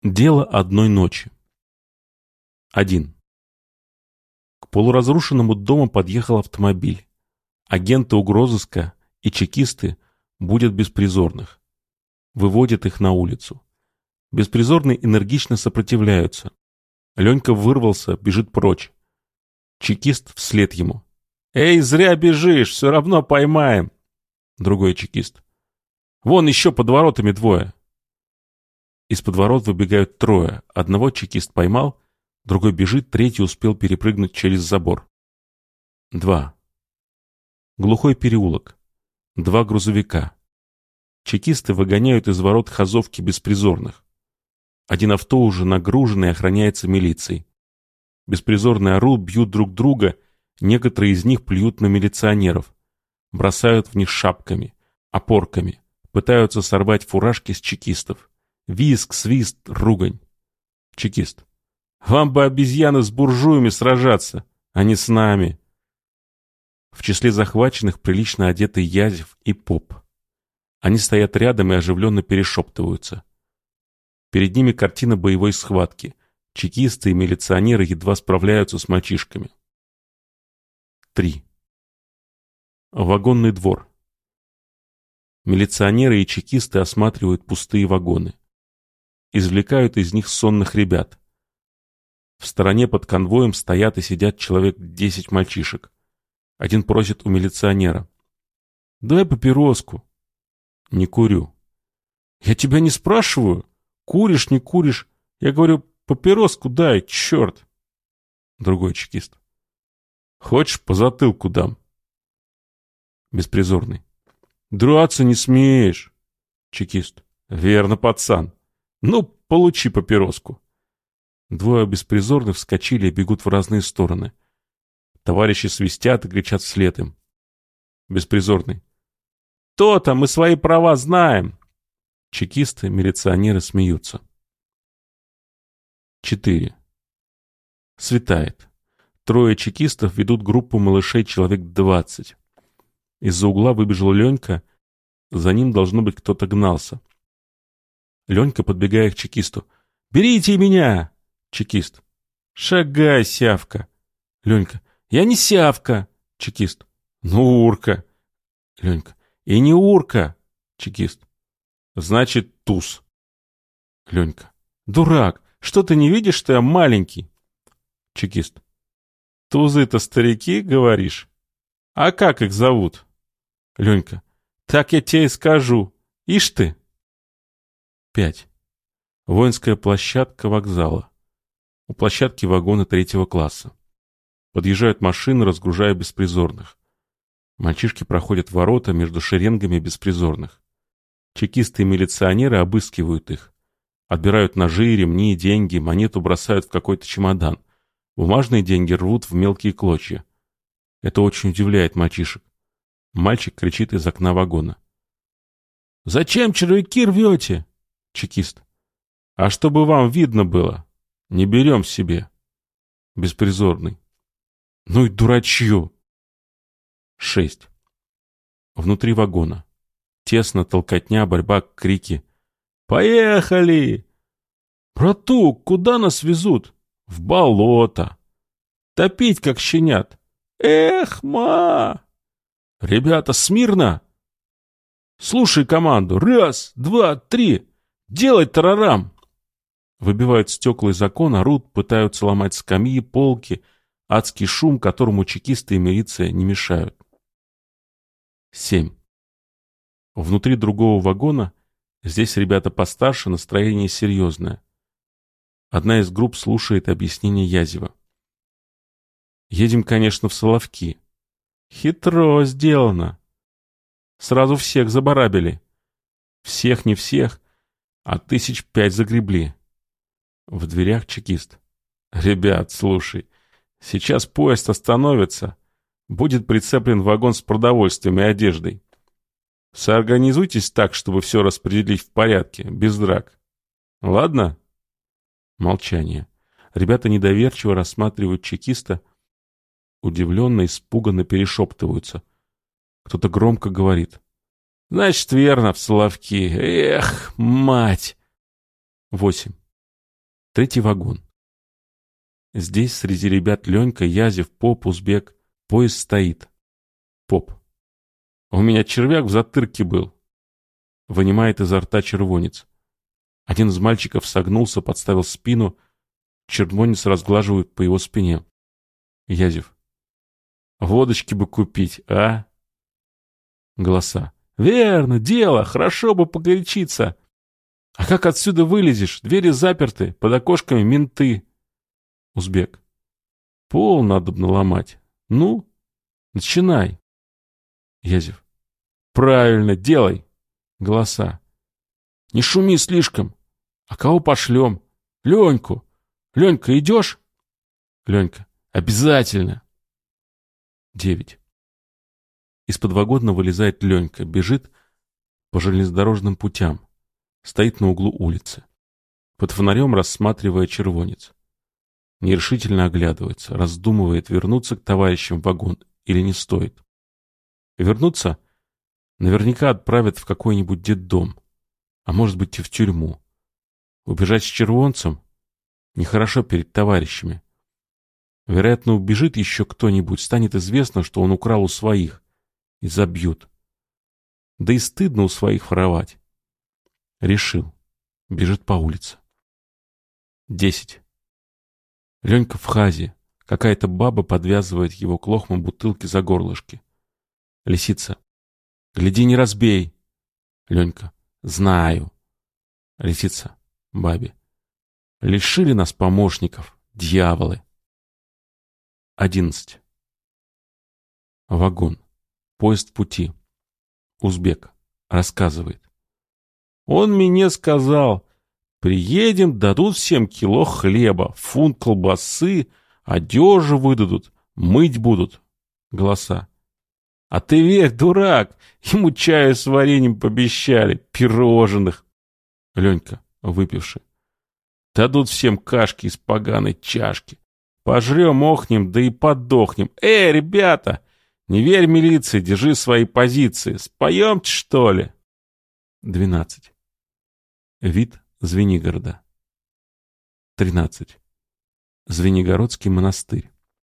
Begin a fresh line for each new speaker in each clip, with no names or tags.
Дело одной ночи. 1. К полуразрушенному дому подъехал автомобиль. Агенты угрозыска и чекисты будят беспризорных. Выводят их на улицу. Беспризорные энергично сопротивляются. Ленька вырвался, бежит прочь. Чекист вслед ему. «Эй, зря бежишь, все равно поймаем!» Другой чекист. «Вон еще под воротами двое!» Из-под ворот выбегают трое. Одного чекист поймал, другой бежит, третий успел перепрыгнуть через забор. 2. Глухой переулок. 2 грузовика. Чекисты выгоняют из ворот хазовки беспризорных. Один авто уже нагруженный охраняется милицией. Беспризорные орут, бьют друг друга, некоторые из них плюют на милиционеров, бросают в них шапками, опорками, пытаются сорвать фуражки с чекистов. Визг, свист, ругань. Чекист. «Вам бы, обезьяны, с буржуями сражаться, а не с нами!» В числе захваченных прилично одеты Язев и Поп. Они стоят рядом и оживленно перешептываются. Перед ними картина боевой схватки. Чекисты и милиционеры едва справляются с мальчишками. 3. Вагонный двор. Милиционеры и чекисты осматривают пустые вагоны. Извлекают из них сонных ребят. В стороне под конвоем стоят и сидят человек 10 мальчишек. Один просит у милиционера: «Дай папироску». «Не курю». «Я тебя не спрашиваю, куришь, не куришь. Я говорю, папироску дай, черт». Другой чекист. «Хочешь, по затылку дам?» Беспризорный. «Драться не смеешь». Чекист. «Верно, пацан. Ну, получи папироску». Двое беспризорных вскочили и бегут в разные стороны. Товарищи свистят и кричат вслед им. Беспризорный. «То-то, мы свои права знаем». Чекисты, милиционеры смеются. 4. Светает. Трое чекистов ведут группу малышей человек 20. Из-за угла выбежал Ленька. За ним, должно быть, кто-то гнался. Ленька, подбегая к чекисту. «Берите меня!» Чекист. «Шагай, сявка!» Ленька. «Я не сявка!» Чекист. «Ну, урка!» Ленька. «И не урка!» Чекист. «Значит, туз!» Ленька. «Дурак! Что ты не видишь, что я маленький?» Чекист. «Тузы-то старики, говоришь? А как их зовут?» Ленька. «Так я тебе и скажу. Ишь ты!» 5. Воинская площадка вокзала. У площадки вагоны 3-го класса. Подъезжают машины, разгружая беспризорных. Мальчишки проходят ворота между шеренгами беспризорных. Чекисты и милиционеры обыскивают их. Отбирают ножи, ремни, деньги, монету бросают в какой-то чемодан. Бумажные деньги рвут в мелкие клочья. Это очень удивляет мальчишек. Мальчик кричит из окна вагона. «Зачем червяки рвете?» Чекист. «А чтобы вам видно было. Не берем себе». Беспризорный. «Ну и дурачье!» 6. Внутри вагона. Тесно, толкотня, борьба, крики. «Поехали!» «Братук, куда нас везут?» «В болото!» «Топить, как щенят!» «Эх, ма!» «Ребята, смирно!» «Слушай команду! 1, 2, 3! Делай тарарам!» Выбивают стекла из окон, орут, пытаются ломать скамьи, полки. Адский шум, которому чекисты и милиция не мешают. 7. Внутри другого вагона, здесь ребята постарше, настроение серьезное. Одна из групп слушает объяснение Язева. «Едем, конечно, в Соловки. Хитро сделано. Сразу всех забарабили. Всех не всех, а 5 загребли». В дверях чекист. «Ребят, слушай, сейчас поезд остановится. Будет прицеплен вагон с продовольствием и одеждой. Соорганизуйтесь так, чтобы все распределить в порядке, без драк. Ладно?» Молчание. Ребята недоверчиво рассматривают чекиста, удивленно, испуганно перешептываются. Кто-то громко говорит. «Значит, верно, в Соловки. Эх, мать!» 8. Третий вагон. Здесь среди ребят Ленька, Язев, Поп, Узбек. Поезд стоит. Поп. У меня червяк в затырке был. Вынимает изо рта червонец. Один из мальчиков согнулся, подставил спину. Червонец разглаживает по его спине. Язев. Водочки бы купить, а? Голоса. Верно, дело, хорошо бы погорячиться. А как отсюда вылезешь? Двери заперты, под окошками менты. Узбек. Пол надобно ломать. Ну, начинай. Язев. Правильно, делай. Голоса. Не шуми слишком. А кого пошлем? Леньку. Ленька, идешь? Ленька. Обязательно. 9. Из-под вагона вылезает Ленька, бежит по железнодорожным путям. Стоит на углу улицы. Под фонарем рассматривая червонец. Нерешительно оглядывается, раздумывает, вернуться к товарищам в вагон или не стоит. Вернуться наверняка отправят в какой-нибудь детдом, а может быть и в тюрьму. Убежать с червонцем нехорошо перед товарищами. Вероятно, убежит еще кто-нибудь, станет известно, что он украл у своих, и забьют. Да и стыдно у своих воровать. Решил. Бежит по улице. 10. Ленька в хазе. Какая-то баба подвязывает его к лохмам бутылки за горлышки. Лисица. Гляди, не разбей. Ленька. Знаю. Лисица. Бабе. Лишили нас помощников, дьяволы. 11. Вагон. Поезд в пути. Узбек. Рассказывает. Он мне сказал, приедем, дадут всем кило хлеба, фунт колбасы, одежу выдадут, мыть будут. Голоса. А ты верь, дурак, ему чаю с вареньем пообещали, пирожных. Ленька, выпивший. Дадут всем кашки из поганой чашки. Пожрем, охнем, да и подохнем. Ребята, не верь милиции, держи свои позиции. Споемте, что ли? 12. Вид Звенигорода. 13. Звенигородский монастырь.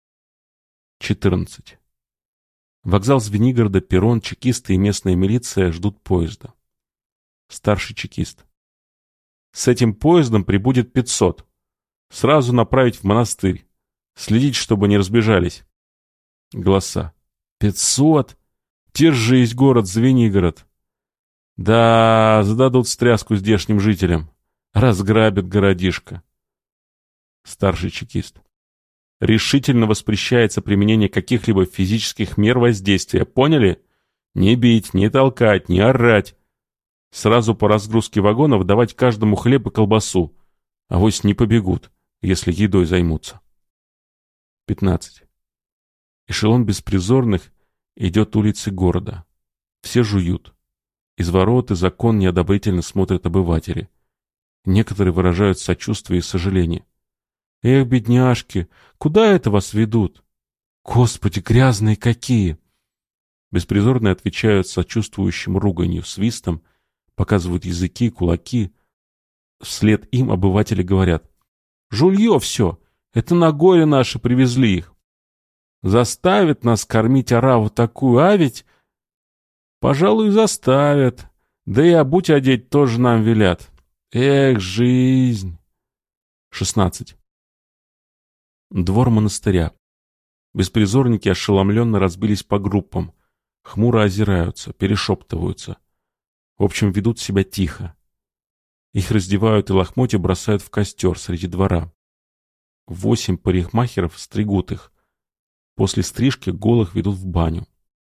14. Вокзал Звенигорода, перрон, чекисты и местная милиция ждут поезда. Старший чекист. С этим поездом прибудет 500. Сразу направить в монастырь. Следить, чтобы не разбежались. Голоса. 500? Держись, город Звенигород. Да, зададут стряску здешним жителям. Разграбят городишко. Старший чекист. Решительно воспрещается применение каких-либо физических мер воздействия. Поняли? Не бить, не толкать, не орать. Сразу по разгрузке вагонов давать каждому хлеб и колбасу. Авось не побегут, если едой займутся. 15. Эшелон беспризорных идет улицы города. Все жуют. Из ворот и окон неодобрительно смотрят обыватели. Некоторые выражают сочувствие и сожаление. Эх, бедняжки, куда это вас ведут? Господи, грязные какие! Беспризорные отвечают сочувствующим руганью, свистом, показывают языки, кулаки. Вслед им обыватели говорят. Жулье все, это на горе наши привезли их. Заставят нас кормить ораву такую, а ведь... Пожалуй, заставят. Да и обуть одеть тоже нам велят. Эх, жизнь. 16. Двор монастыря. Беспризорники ошеломленно разбились по группам. Хмуро озираются, перешептываются. В общем, ведут себя тихо. Их раздевают и лохмотья бросают в костер среди двора. 8 парикмахеров стригут их. После стрижки голых ведут в баню.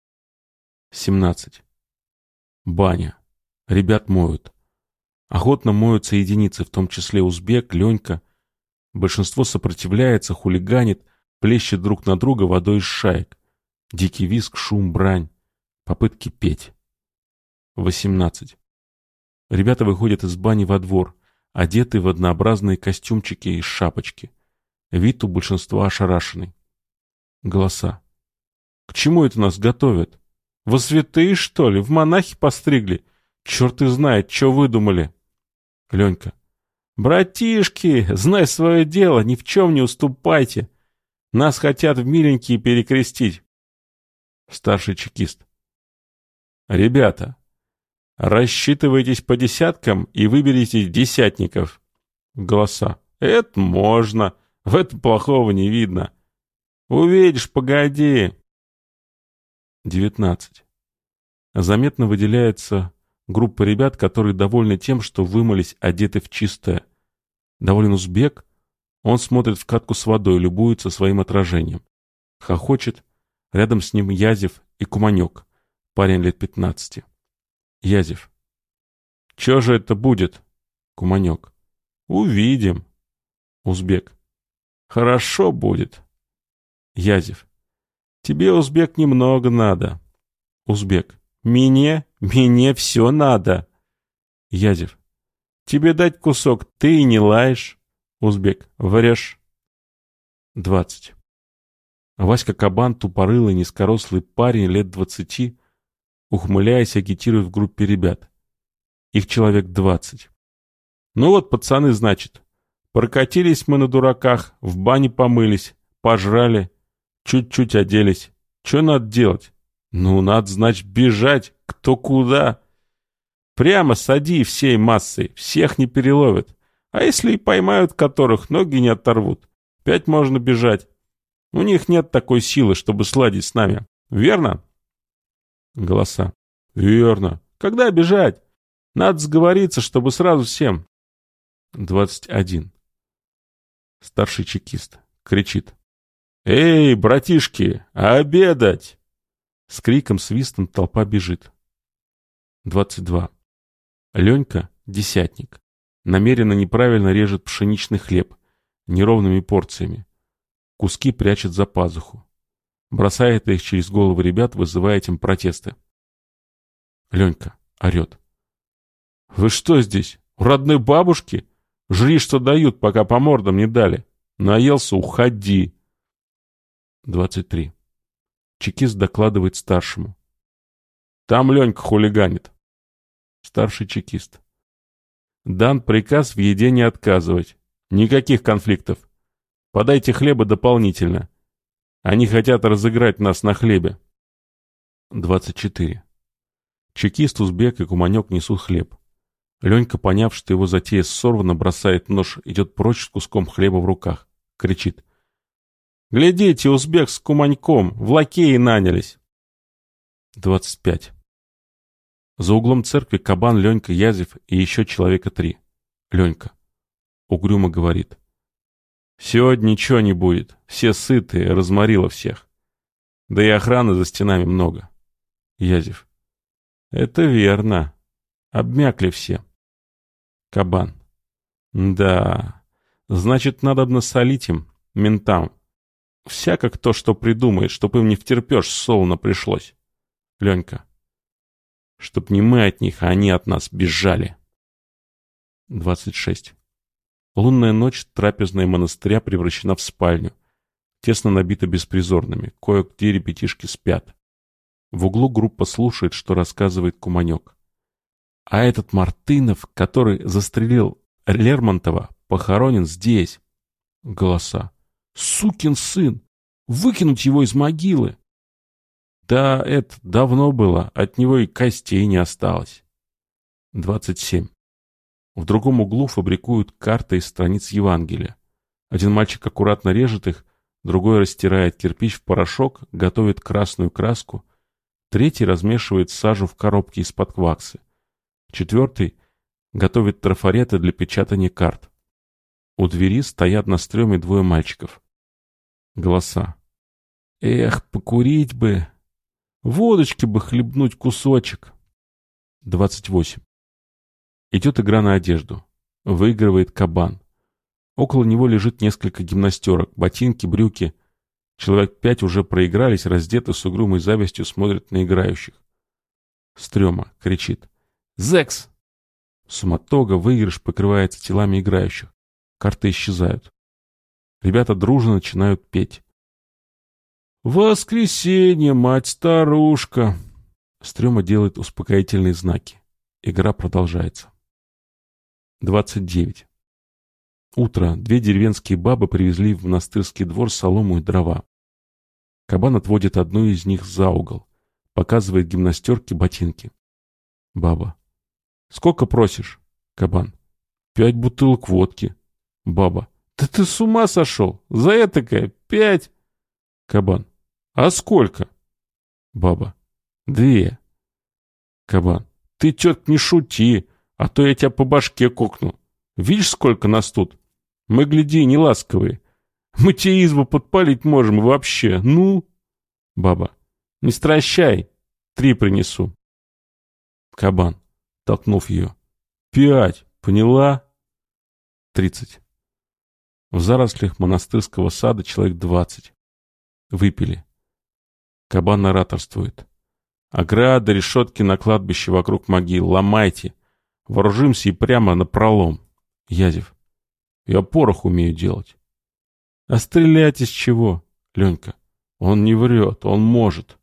17. Баня. Ребят моют. Охотно моются единицы, в том числе узбек, Ленька. Большинство сопротивляется, хулиганит, плещет друг на друга водой из шаек. Дикий визг, шум, брань. Попытки петь. 18. Ребята выходят из бани во двор, одеты в однообразные костюмчики и шапочки. Вид у большинства ошарашенный. Голоса. К чему это нас готовят? Во святые, что ли? В монахи постригли? Черт и знает, что выдумали. Ленька. «Братишки, знай свое дело, ни в чем не уступайте. Нас хотят в миленькие перекрестить». Старший чекист. «Ребята, рассчитывайтесь по десяткам и выберите десятников». Голоса. «Это можно. В этом плохого не видно. Увидишь, погоди». 19. Заметно выделяется группа ребят, которые довольны тем, что вымылись, одеты в чистое. Доволен узбек. Он смотрит в катку с водой, любуется своим отражением. Хохочет. Рядом с ним Язев и Куманек, парень лет 15. Язев. «Чё же это будет?» Куманек. «Увидим». Узбек. «Хорошо будет». Язев. «Тебе, узбек, немного надо». Узбек. «Мне все надо». Язев. «Тебе дать кусок, ты и не лаешь». Узбек. «Врешь». 20. Васька Кабан, тупорылый, низкорослый парень лет 20, ухмыляясь, агитирует в группе ребят. Их человек 20. «Ну вот, пацаны, значит, прокатились мы на дураках, в бане помылись, пожрали, чуть-чуть оделись. Что надо делать? Ну, надо, значит, бежать, кто куда. Прямо сади всей массой, всех не переловят. А если и поймают которых, ноги не оторвут. 5 можно бежать. У них нет такой силы, чтобы сладить с нами. Верно?» Голоса. «Верно. Когда бежать? Надо сговориться, чтобы сразу всем». 21. Старший чекист кричит: «Эй, братишки, обедать!» С криком, свистом толпа бежит. 22. Ленька, десятник, намеренно неправильно режет пшеничный хлеб неровными порциями. Куски прячет за пазуху. Бросает их через головы ребят, вызывая этим протесты. Ленька орет: «Вы что здесь, у родной бабушки? Жри, что дают, пока по мордам не дали. Наелся, уходи». 23. Чекист докладывает старшему: «Там Ленька хулиганит». Старший чекист. «Дан приказ в еде не отказывать. Никаких конфликтов. Подайте хлеба дополнительно. Они хотят разыграть нас на хлебе». 24. Чекист, узбек и Куманек несут хлеб. Ленька, поняв, что его затея сорвана, бросает нож, идет прочь с куском хлеба в руках. Кричит: «Глядите, узбек с Куманьком, в лакеи нанялись». 25. За углом церкви Кабан, Ленька, Язев и еще человека 3. Ленька угрюмо говорит: «Сегодня ничего не будет. Все сытые, разморило всех. Да и охраны за стенами много». Язев. «Это верно. Обмякли все». Кабан. «Да, значит, надо насолить им, ментам. Всяко кто что придумает, чтоб им не втерпешь, солоно пришлось». Ленька. «Чтоб не мы от них, а они от нас бежали». 26. Лунная ночь, трапезная монастыря превращена в спальню. Тесно набита беспризорными. Кое-где ребятишки спят. В углу группа слушает, что рассказывает Куманек. А этот Мартынов, который застрелил Лермонтова, похоронен здесь. Голоса. «Сукин сын! Выкинуть его из могилы!» «Да, это давно было, от него и костей не осталось». 27. В другом углу фабрикуют карты из страниц Евангелия. Один мальчик аккуратно режет их, другой растирает кирпич в порошок, готовит красную краску, третий размешивает сажу в коробке из-под кваксы, четвертый готовит трафареты для печатания карт. У двери стоят на стреме 2 мальчиков. Голоса. «Эх, покурить бы! Водочки бы хлебнуть кусочек!» 28. Идет игра на одежду. Выигрывает Кабан. Около него лежит несколько гимнастерок, ботинки, брюки. Человек 5 уже проигрались, раздеты, с угрюмой завистью смотрят на играющих. Стрёма кричит: «Зекс!» Суматога, выигрыш покрывается телами играющих. Карты исчезают. Ребята дружно начинают петь. «Воскресенье, мать-старушка!» Стрёма делает успокоительные знаки. Игра продолжается. 29. Утро. 2 деревенские бабы привезли в монастырский двор солому и дрова. Кабан отводит одну из них за угол. Показывает гимнастерке ботинки. Баба. Сколько просишь? Кабан. 5 бутылок водки. Баба. Да ты с ума сошел? За этакое 5. Кабан. А сколько? Баба. 2. Кабан. Ты, тетка, не шути, а то я тебя по башке кокну. Видишь, сколько нас тут? Мы, гляди, не ласковые. Мы тебе избу подпалить можем и вообще. Ну? Баба. Не стращай. 3 принесу. Кабан, толкнув ее. 5. Поняла? 30. В зарослях монастырского сада человек 20. Выпили. Кабан ораторствует. Ограды, решетки на кладбище вокруг могил. Ломайте. Вооружимся и прямо напролом. Язев. Я порох умею делать. А стрелять из чего? Ленька. Он не врет, он может.